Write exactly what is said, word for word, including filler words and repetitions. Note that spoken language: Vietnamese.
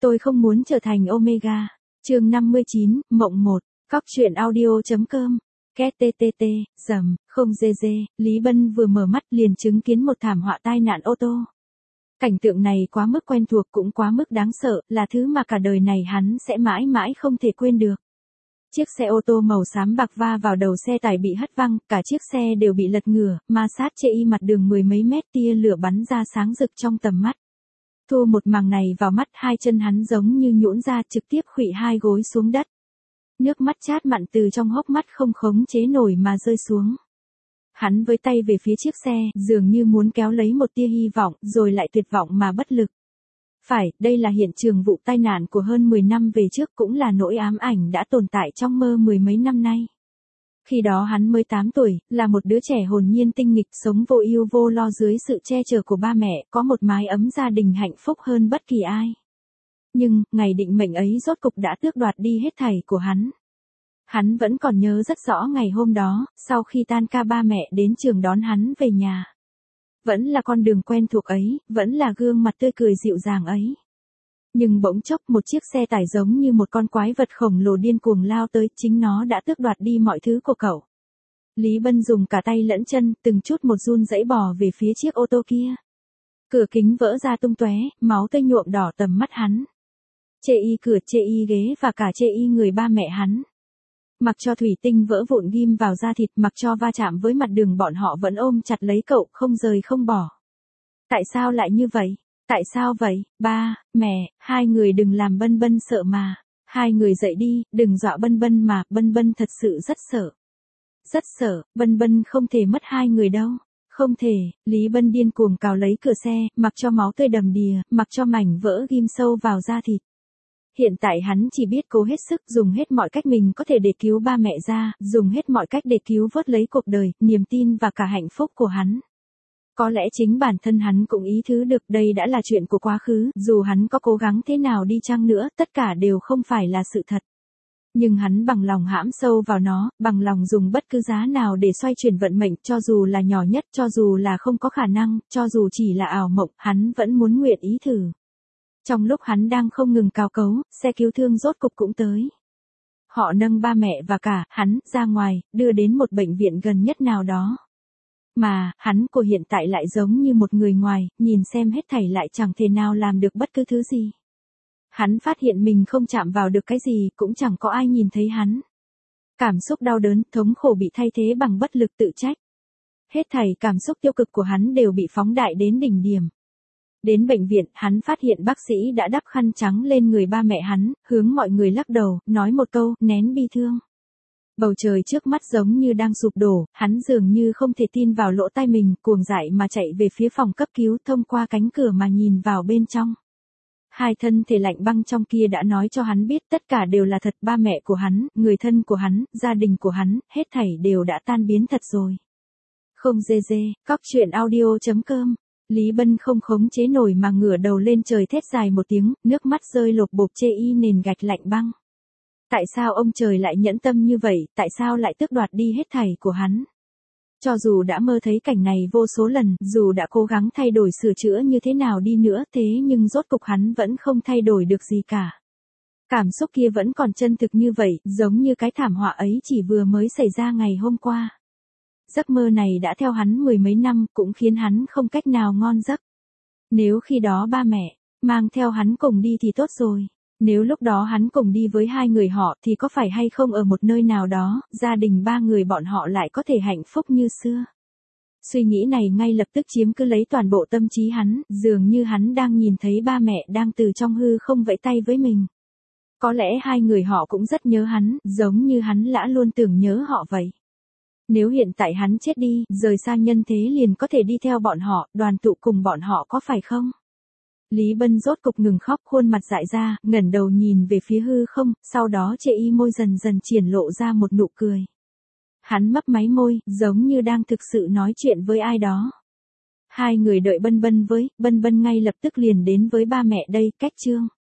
Tôi không muốn trở thành Omega. Chương năm mươi chín, Mộng một, Cóc truyện audio.com. Két tê tê tê, rầm, không dê dê, Lý Bân vừa mở mắt liền chứng kiến một thảm họa tai nạn ô tô. Cảnh tượng này quá mức quen thuộc cũng quá mức đáng sợ, là thứ mà cả đời này hắn sẽ mãi mãi không thể quên được. Chiếc xe ô tô màu xám bạc va vào đầu xe tải bị hất văng, cả chiếc xe đều bị lật ngửa, ma sát chê y mặt đường mười mấy mét, tia lửa bắn ra sáng rực trong tầm mắt. Thu một màng này vào mắt, hai chân hắn giống như nhũn ra, trực tiếp khuỵu hai gối xuống đất. Nước mắt chát mặn từ trong hốc mắt không khống chế nổi mà rơi xuống. Hắn với tay về phía chiếc xe, dường như muốn kéo lấy một tia hy vọng, rồi lại tuyệt vọng mà bất lực. Phải, đây là hiện trường vụ tai nạn của hơn mười năm về trước, cũng là nỗi ám ảnh đã tồn tại trong mơ mười mấy năm nay. Khi đó hắn mới tám tuổi, là một đứa trẻ hồn nhiên tinh nghịch, sống vô ưu vô lo dưới sự che chở của ba mẹ, có một mái ấm gia đình hạnh phúc hơn bất kỳ ai. Nhưng, ngày định mệnh ấy rốt cục đã tước đoạt đi hết thảy của hắn. Hắn vẫn còn nhớ rất rõ ngày hôm đó, sau khi tan ca ba mẹ đến trường đón hắn về nhà. Vẫn là con đường quen thuộc ấy, vẫn là gương mặt tươi cười dịu dàng ấy. Nhưng bỗng chốc một chiếc xe tải giống như một con quái vật khổng lồ điên cuồng lao tới, chính nó đã tước đoạt đi mọi thứ của cậu. Lý Bân dùng cả tay lẫn chân, từng chút một run rẩy bò về phía chiếc ô tô kia. Cửa kính vỡ ra tung tóe, máu tươi nhuộm đỏ tầm mắt hắn. Chê y cửa, chê y ghế và cả chê y người ba mẹ hắn. Mặc cho thủy tinh vỡ vụn ghim vào da thịt, mặc cho va chạm với mặt đường, bọn họ vẫn ôm chặt lấy cậu, không rời không bỏ. Tại sao lại như vậy? Tại sao vậy? Ba, mẹ, hai người đừng làm Bân Bân sợ mà. Hai người dậy đi, đừng dọa Bân Bân mà, Bân Bân thật sự rất sợ. Rất sợ, Bân Bân không thể mất hai người đâu. Không thể, Lý Bân điên cuồng cào lấy cửa xe, mặc cho máu tươi đầm đìa, mặc cho mảnh vỡ ghim sâu vào da thịt. Hiện tại hắn chỉ biết cố hết sức, dùng hết mọi cách mình có thể để cứu ba mẹ ra, dùng hết mọi cách để cứu vớt lấy cuộc đời, niềm tin và cả hạnh phúc của hắn. Có lẽ chính bản thân hắn cũng ý thức được đây đã là chuyện của quá khứ, dù hắn có cố gắng thế nào đi chăng nữa, tất cả đều không phải là sự thật. Nhưng hắn bằng lòng hãm sâu vào nó, bằng lòng dùng bất cứ giá nào để xoay chuyển vận mệnh, cho dù là nhỏ nhất, cho dù là không có khả năng, cho dù chỉ là ảo mộng, hắn vẫn muốn nguyện ý thử. Trong lúc hắn đang không ngừng cào cấu, xe cứu thương rốt cục cũng tới. Họ nâng ba mẹ và cả hắn ra ngoài, đưa đến một bệnh viện gần nhất nào đó. Mà, hắn của hiện tại lại giống như một người ngoài, nhìn xem hết thảy lại chẳng thể nào làm được bất cứ thứ gì. Hắn phát hiện mình không chạm vào được cái gì, cũng chẳng có ai nhìn thấy hắn. Cảm xúc đau đớn, thống khổ bị thay thế bằng bất lực, tự trách. Hết thảy cảm xúc tiêu cực của hắn đều bị phóng đại đến đỉnh điểm. Đến bệnh viện, hắn phát hiện bác sĩ đã đắp khăn trắng lên người ba mẹ hắn, hướng mọi người lắc đầu, nói một câu, nén bi thương. Bầu trời trước mắt giống như đang sụp đổ, hắn dường như không thể tin vào lỗ tai mình, cuồng dại mà chạy về phía phòng cấp cứu, thông qua cánh cửa mà nhìn vào bên trong. Hai thân thể lạnh băng trong kia đã nói cho hắn biết tất cả đều là thật, ba mẹ của hắn, người thân của hắn, gia đình của hắn, hết thảy đều đã tan biến thật rồi. Không dê dê, cóc truyện audio.com. Lý Bân không khống chế nổi mà ngửa đầu lên trời thét dài một tiếng, nước mắt rơi lộp bộp chê y nền gạch lạnh băng. Tại sao ông trời lại nhẫn tâm như vậy, tại sao lại tước đoạt đi hết thảy của hắn? Cho dù đã mơ thấy cảnh này vô số lần, dù đã cố gắng thay đổi sửa chữa như thế nào đi nữa, thế nhưng rốt cục hắn vẫn không thay đổi được gì cả. Cảm xúc kia vẫn còn chân thực như vậy, giống như cái thảm họa ấy chỉ vừa mới xảy ra ngày hôm qua. Giấc mơ này đã theo hắn mười mấy năm, cũng khiến hắn không cách nào ngon giấc. Nếu khi đó ba mẹ mang theo hắn cùng đi thì tốt rồi. Nếu lúc đó hắn cùng đi với hai người họ thì có phải hay không ở một nơi nào đó, gia đình ba người bọn họ lại có thể hạnh phúc như xưa. Suy nghĩ này ngay lập tức chiếm cứ lấy toàn bộ tâm trí hắn, dường như hắn đang nhìn thấy ba mẹ đang từ trong hư không vẫy tay với mình. Có lẽ hai người họ cũng rất nhớ hắn, giống như hắn đã luôn tưởng nhớ họ vậy. Nếu hiện tại hắn chết đi, rời xa nhân thế liền có thể đi theo bọn họ, đoàn tụ cùng bọn họ, có phải không? Lý Bân rốt cục ngừng khóc, khuôn mặt dại ra, ngẩng đầu nhìn về phía hư không, sau đó chê y môi dần dần triển lộ ra một nụ cười. Hắn mấp máy môi, giống như đang thực sự nói chuyện với ai đó. Hai người đợi Bân Bân với, Bân Bân ngay lập tức liền đến với ba mẹ đây, cách chương.